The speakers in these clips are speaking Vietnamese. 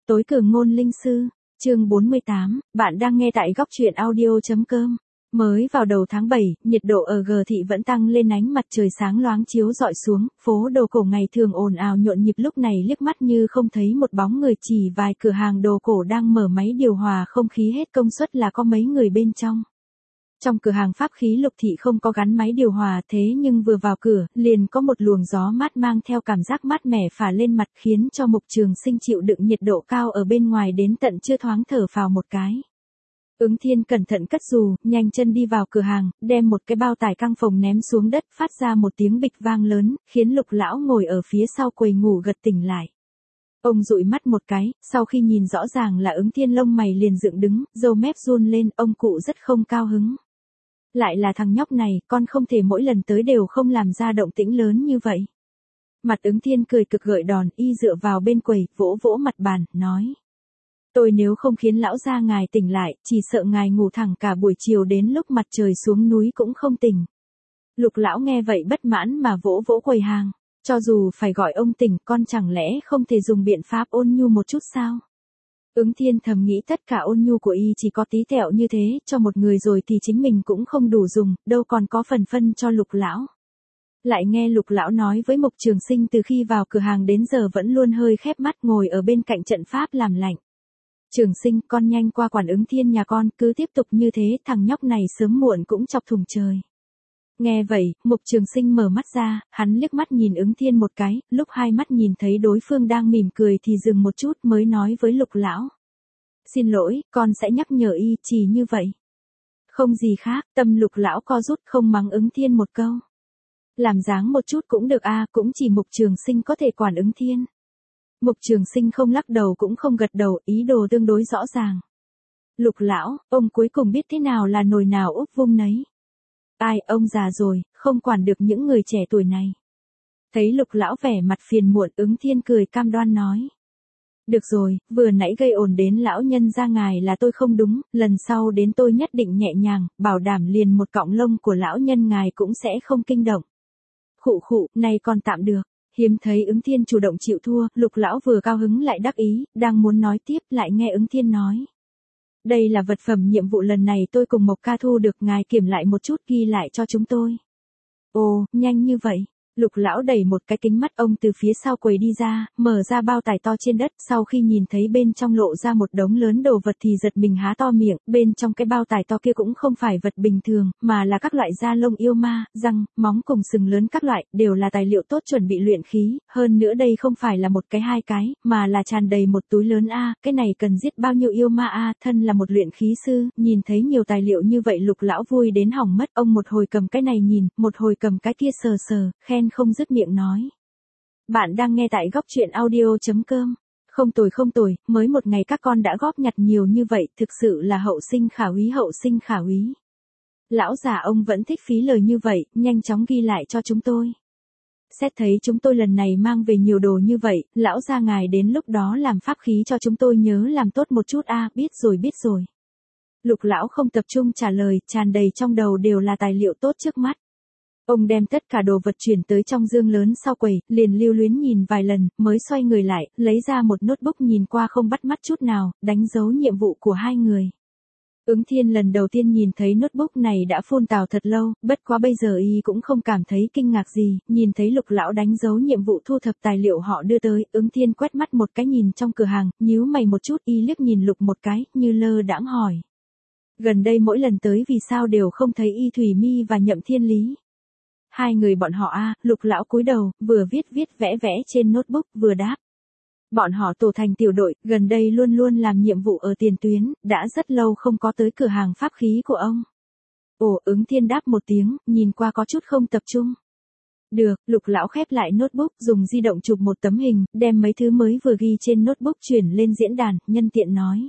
Tối cường ngôn linh sư, chương 48, bạn đang nghe tại góc truyện audio.com. Mới vào đầu tháng 7, nhiệt độ ở G thị vẫn tăng lên, ánh mặt trời sáng loáng chiếu rọi xuống, phố đồ cổ ngày thường ồn ào nhộn nhịp lúc này liếc mắt như không thấy một bóng người, chỉ vài cửa hàng đồ cổ đang mở máy điều hòa không khí hết công suất là có mấy người bên trong. Trong cửa hàng pháp khí Lục Thị không có gắn máy điều hòa, thế nhưng vừa vào cửa, liền có một luồng gió mát mang theo cảm giác mát mẻ phả lên mặt, khiến cho Mục Trường Sinh chịu đựng nhiệt độ cao ở bên ngoài đến tận chưa thoáng thở phào một cái. Ứng Thiên cẩn thận cất dù, nhanh chân đi vào cửa hàng, đem một cái bao tải căng phòng ném xuống đất, phát ra một tiếng bịch vang lớn, khiến Lục lão ngồi ở phía sau quầy ngủ gật tỉnh lại. Ông dụi mắt một cái, sau khi nhìn rõ ràng là Ứng Thiên, lông mày liền dựng đứng, râu mép run lên, ông cụ rất không cao hứng. Lại là thằng nhóc này, con không thể mỗi lần tới đều không làm ra động tĩnh lớn như vậy. Mặt Ứng Thiên cười cực gợi đòn, y dựa vào bên quầy, vỗ vỗ mặt bàn, nói. Tôi nếu không khiến lão gia ngài tỉnh lại, chỉ sợ ngài ngủ thẳng cả buổi chiều đến lúc mặt trời xuống núi cũng không tỉnh. Lục lão nghe vậy bất mãn mà vỗ vỗ quầy hàng. Cho dù phải gọi ông tỉnh, con chẳng lẽ không thể dùng biện pháp ôn nhu một chút sao? Ứng Thiên thầm nghĩ tất cả ôn nhu của y chỉ có tí tẹo như thế, cho một người rồi thì chính mình cũng không đủ dùng, đâu còn có phần phân cho Lục lão. Lại nghe Lục lão nói với Mục Trường Sinh từ khi vào cửa hàng đến giờ vẫn luôn hơi khép mắt ngồi ở bên cạnh trận pháp làm lạnh. Trường Sinh, con nhanh qua quản Ứng Thiên nhà con, cứ tiếp tục như thế, thằng nhóc này sớm muộn cũng chọc thủng trời. Nghe vậy, Mục Trường Sinh mở mắt ra, hắn liếc mắt nhìn Ứng Thiên một cái, lúc hai mắt nhìn thấy đối phương đang mỉm cười thì dừng một chút mới nói với Lục lão. Xin lỗi, con sẽ nhắc nhở y, chỉ như vậy. Không gì khác, tâm Lục lão co rút, không mắng Ứng Thiên một câu. Làm dáng một chút cũng được a, cũng chỉ Mục Trường Sinh có thể quản Ứng Thiên. Mục Trường Sinh không lắc đầu cũng không gật đầu, ý đồ tương đối rõ ràng. Lục lão, ông cuối cùng biết thế nào là nồi nào úp vung nấy. Ai, ông già rồi, không quản được những người trẻ tuổi này. Thấy Lục lão vẻ mặt phiền muộn, Ứng Thiên cười cam đoan nói. Được rồi, vừa nãy gây ồn đến lão nhân gia ngài là tôi không đúng, lần sau đến tôi nhất định nhẹ nhàng, bảo đảm liền một cọng lông của lão nhân ngài cũng sẽ không kinh động. Khụ khụ, này còn tạm được. Hiếm thấy Ứng Thiên chủ động chịu thua, Lục lão vừa cao hứng lại đắc ý, đang muốn nói tiếp lại nghe Ứng Thiên nói. Đây là vật phẩm nhiệm vụ lần này tôi cùng Mộc ca thu được, ngài kiểm lại một chút ghi lại cho chúng tôi. Ồ, nhanh như vậy. Lục lão đẩy một cái kính mắt ông từ phía sau quầy đi ra, mở ra bao tải to trên đất, sau khi nhìn thấy bên trong lộ ra một đống lớn đồ vật thì giật mình há to miệng, bên trong cái bao tải to kia cũng không phải vật bình thường, mà là các loại da lông yêu ma, răng, móng cùng sừng lớn các loại, đều là tài liệu tốt chuẩn bị luyện khí, hơn nữa đây không phải là một cái hai cái, mà là tràn đầy một túi lớn a, cái này cần giết bao nhiêu yêu ma a, thân là một luyện khí sư, nhìn thấy nhiều tài liệu như vậy Lục lão vui đến hỏng mất, ông một hồi cầm cái này nhìn, một hồi cầm cái kia sờ sờ, khen không dứt miệng nói. Bạn đang nghe tại góc truyện audio.com. Không tồi, mới một ngày các con đã góp nhặt nhiều như vậy, thực sự là hậu sinh khả úy. Lão già ông vẫn thích phí lời như vậy, nhanh chóng ghi lại cho chúng tôi. Xét thấy chúng tôi lần này mang về nhiều đồ như vậy, lão gia ngài đến lúc đó làm pháp khí cho chúng tôi nhớ làm tốt một chút a, biết rồi. Lục lão không tập trung trả lời, tràn đầy trong đầu đều là tài liệu tốt trước mắt. Ông đem tất cả đồ vật chuyển tới trong dương lớn sau quầy, liền lưu luyến nhìn vài lần, mới xoay người lại, lấy ra một notebook nhìn qua không bắt mắt chút nào, đánh dấu nhiệm vụ của hai người. Ứng Thiên lần đầu tiên nhìn thấy notebook này đã phun tào thật lâu, bất quá bây giờ y cũng không cảm thấy kinh ngạc gì, nhìn thấy Lục lão đánh dấu nhiệm vụ thu thập tài liệu họ đưa tới, Ứng Thiên quét mắt một cái nhìn trong cửa hàng, nhíu mày một chút, y liếc nhìn Lục một cái, như lơ đãng hỏi. Gần đây mỗi lần tới vì sao đều không thấy Y Thủy Mi và Nhậm Thiên Lý? Hai người bọn họ a, Lục lão cúi đầu, vừa viết vẽ trên notebook, vừa đáp. Bọn họ tổ thành tiểu đội, gần đây luôn luôn làm nhiệm vụ ở tiền tuyến, đã rất lâu không có tới cửa hàng pháp khí của ông. Ồ, Ứng Thiên đáp một tiếng, nhìn qua có chút không tập trung. Được, Lục lão khép lại notebook, dùng di động chụp một tấm hình, đem mấy thứ mới vừa ghi trên notebook chuyển lên diễn đàn, nhân tiện nói.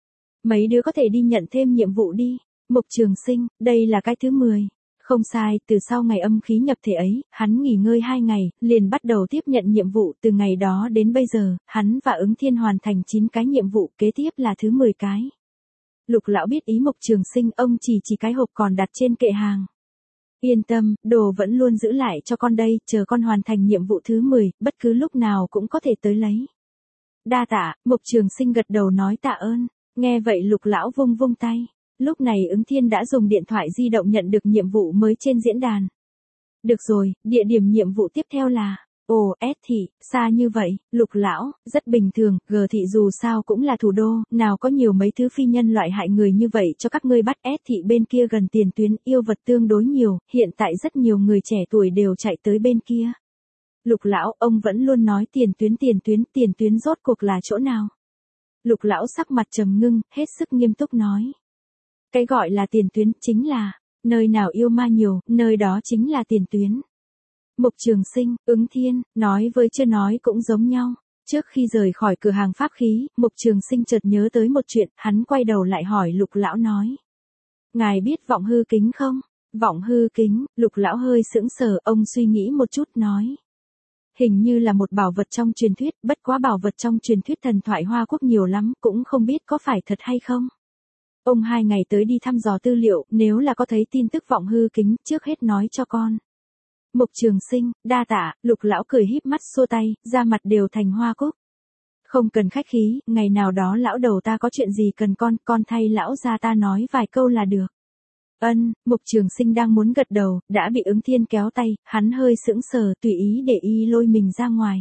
Mấy đứa có thể đi nhận thêm nhiệm vụ đi. Mục Trường Sinh, đây là cái thứ 10. Không sai, từ sau ngày âm khí nhập thể ấy, hắn nghỉ ngơi 2 ngày, liền bắt đầu tiếp nhận nhiệm vụ, từ ngày đó đến bây giờ, hắn và Ứng Thiên hoàn thành 9 cái nhiệm vụ, kế tiếp là thứ 10 cái. Lục lão biết ý Mục Trường Sinh, ông chỉ cái hộp còn đặt trên kệ hàng. Yên tâm, đồ vẫn luôn giữ lại cho con đây, chờ con hoàn thành nhiệm vụ thứ 10, bất cứ lúc nào cũng có thể tới lấy. đa tạ, Mục Trường Sinh gật đầu nói tạ ơn. Nghe vậy Lục lão vung vung tay. Lúc này Ứng Thiên đã dùng điện thoại di động nhận được nhiệm vụ mới trên diễn đàn. Được rồi, địa điểm nhiệm vụ tiếp theo là Ồ, S thị, xa như vậy, Lục lão, rất bình thường, G thị dù sao cũng là thủ đô, nào có nhiều mấy thứ phi nhân loại hại người như vậy cho các ngươi bắt. S thị bên kia gần tiền tuyến, yêu vật tương đối nhiều, hiện tại rất nhiều người trẻ tuổi đều chạy tới bên kia. Lục lão, ông vẫn luôn nói tiền tuyến rốt cuộc là chỗ nào? Lục lão sắc mặt trầm ngưng, hết sức nghiêm túc nói. Cái gọi là tiền tuyến chính là, nơi nào yêu ma nhiều, nơi đó chính là tiền tuyến. Mục Trường Sinh, Ứng Thiên, nói với chưa nói cũng giống nhau. Trước khi rời khỏi cửa hàng pháp khí, Mục Trường Sinh chợt nhớ tới một chuyện, hắn quay đầu lại hỏi Lục lão nói. Ngài biết vọng hư kính không? Vọng hư kính, Lục lão hơi sững sờ, ông suy nghĩ một chút nói. Hình như là một bảo vật trong truyền thuyết, bất quá bảo vật trong truyền thuyết thần thoại Hoa Quốc nhiều lắm, cũng không biết có phải thật hay không. Ông 2 ngày tới đi thăm dò tư liệu, nếu là có thấy tin tức vọng hư kính, trước hết nói cho con. Mục Trường Sinh, đa tạ, Lục lão cười híp mắt xua tay, da mặt đều thành hoa cúc. Không cần khách khí, ngày nào đó lão đầu ta có chuyện gì cần con thay lão gia ta nói vài câu là được. Ân, Mục Trường Sinh đang muốn gật đầu, đã bị Ứng Thiên kéo tay, hắn hơi sững sờ, tùy ý để y lôi mình ra ngoài.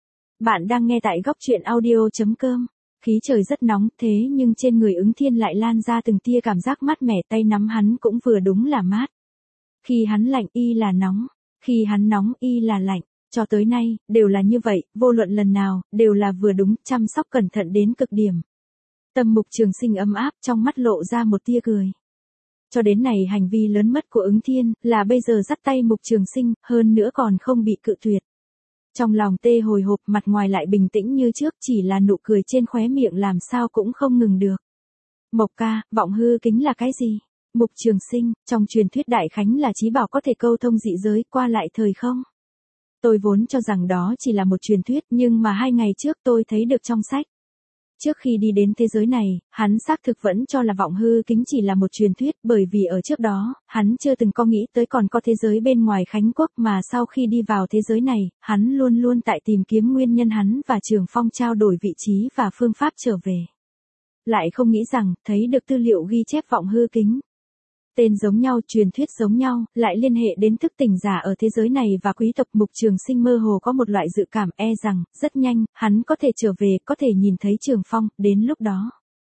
Bạn đang nghe tại góc truyện audio.com. Khí trời rất nóng, thế nhưng trên người Ứng Thiên lại lan ra từng tia cảm giác mát mẻ, tay nắm hắn cũng vừa đúng là mát. Khi hắn lạnh y là nóng, khi hắn nóng y là lạnh, cho tới nay, đều là như vậy, vô luận lần nào, đều là vừa đúng, chăm sóc cẩn thận đến cực điểm. Tâm Mục Trường Sinh ấm áp, trong mắt lộ ra một tia cười. Cho đến này hành vi lớn mất của Ứng Thiên, là bây giờ dắt tay Mục Trường Sinh, hơn nữa còn không bị cự tuyệt. Trong lòng tê hồi hộp, mặt ngoài lại bình tĩnh như trước, chỉ là nụ cười trên khóe miệng làm sao cũng không ngừng được. Mộc ca, vọng hư kính là cái gì? Mục Trường Sinh, trong truyền thuyết Đại Khánh là chí bảo có thể câu thông dị giới, qua lại thời không. Tôi vốn cho rằng đó chỉ là một truyền thuyết, nhưng mà 2 ngày trước tôi thấy được trong sách. Trước khi đi đến thế giới này, hắn xác thực vẫn cho là vọng hư kính chỉ là một truyền thuyết, bởi vì ở trước đó, hắn chưa từng có nghĩ tới còn có thế giới bên ngoài Khánh Quốc, mà sau khi đi vào thế giới này, hắn luôn luôn tại tìm kiếm nguyên nhân hắn và Trường Phong trao đổi vị trí và phương pháp trở về. Lại không nghĩ rằng, thấy được tư liệu ghi chép vọng hư kính. Tên giống nhau, truyền thuyết giống nhau, lại liên hệ đến thức tỉnh giả ở thế giới này và quý tộc. Mục Trường Sinh mơ hồ có một loại dự cảm rằng, rất nhanh, hắn có thể trở về, có thể nhìn thấy Trường Phong, đến lúc đó.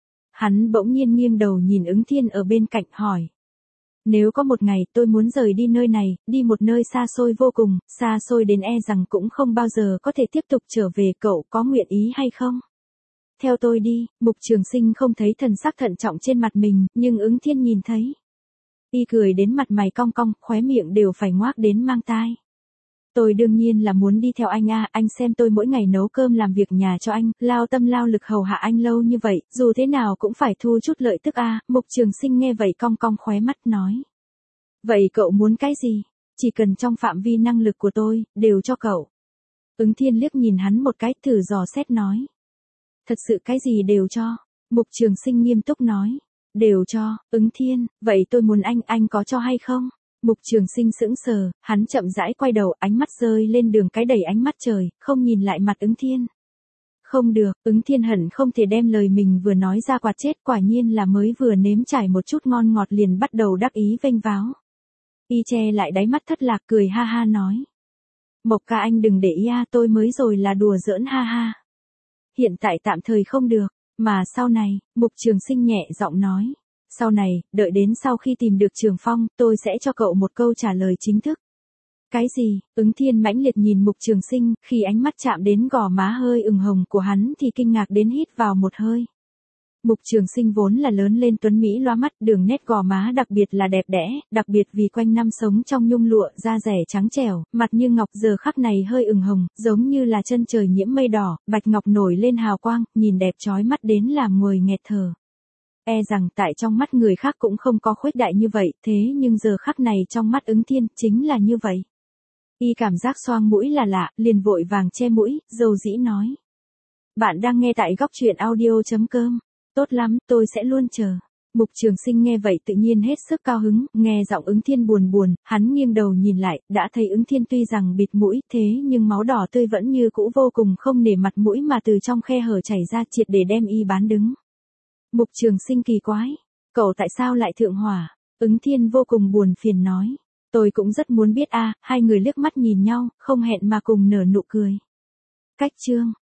Hắn bỗng nhiên nghiêng đầu nhìn Ứng Thiên ở bên cạnh hỏi. Nếu có một ngày tôi muốn rời đi nơi này, đi một nơi xa xôi vô cùng, xa xôi đến rằng cũng không bao giờ có thể tiếp tục trở về, cậu có nguyện ý hay không? Theo tôi đi, Mục Trường Sinh không thấy thần sắc thận trọng trên mặt mình, nhưng Ứng Thiên nhìn thấy. Y cười đến mặt mày cong cong, khóe miệng đều phải ngoác đến mang tai. Tôi đương nhiên là muốn đi theo anh anh xem tôi mỗi ngày nấu cơm làm việc nhà cho anh, lao tâm lao lực hầu hạ anh lâu như vậy, dù thế nào cũng phải thu chút lợi tức Mục Trường Sinh nghe vậy cong cong khóe mắt nói. Vậy cậu muốn cái gì? Chỉ cần trong phạm vi năng lực của tôi, đều cho cậu. Ứng Thiên liếc nhìn hắn một cái, thử dò xét nói. Thật sự cái gì đều cho? Mục Trường Sinh nghiêm túc nói. Đều cho, Ứng Thiên, vậy tôi muốn anh có cho hay không? Mục Trường Sinh sững sờ, hắn chậm rãi quay đầu, ánh mắt rơi lên đường cái đầy ánh mắt trời, không nhìn lại mặt Ứng Thiên. Không được, Ứng Thiên hận không thể đem lời mình vừa nói ra quạt chết, quả nhiên là mới vừa nếm trải một chút ngon ngọt liền bắt đầu đắc ý vênh váo. Y che lại đáy mắt thất lạc cười ha ha nói. Mộc ca anh đừng để ý tôi mới rồi là đùa giỡn ha ha. Hiện tại tạm thời không được. Mà sau này, Mục Trường Sinh nhẹ giọng nói. Sau này, đợi đến sau khi tìm được Trường Phong, tôi sẽ cho cậu một câu trả lời chính thức. Cái gì? Ứng Thiên mãnh liệt nhìn Mục Trường Sinh, khi ánh mắt chạm đến gò má hơi ửng hồng của hắn thì kinh ngạc đến hít vào một hơi. Mục Trường Sinh vốn là lớn lên tuấn mỹ loa mắt, đường nét gò má đặc biệt là đẹp đẽ, đặc biệt vì quanh năm sống trong nhung lụa, da dẻ trắng trẻo, mặt như ngọc giờ khắc này hơi ửng hồng, giống như là chân trời nhiễm mây đỏ, bạch ngọc nổi lên hào quang, nhìn đẹp chói mắt đến làm người nghẹt thở. Rằng tại trong mắt người khác cũng không có khuếch đại như vậy, thế nhưng giờ khắc này trong mắt Ứng Thiên chính là như vậy. Y cảm giác xoang mũi là lạ, liền vội vàng che mũi, dầu dĩ nói. Bạn đang nghe tại góc truyện audio.com. Tốt lắm, tôi sẽ luôn chờ. Mục Trường Sinh nghe vậy tự nhiên hết sức cao hứng, nghe giọng Ứng Thiên buồn buồn, hắn nghiêng đầu nhìn lại, đã thấy Ứng Thiên tuy rằng bịt mũi, thế nhưng máu đỏ tươi vẫn như cũ vô cùng không nể mặt mũi mà từ trong khe hở chảy ra, triệt để đem y bán đứng. Mục Trường Sinh kỳ quái, cậu tại sao lại thượng hỏa? Ứng Thiên vô cùng buồn phiền nói, tôi cũng rất muốn biết a. Hai người liếc mắt nhìn nhau, không hẹn mà cùng nở nụ cười. Cách chương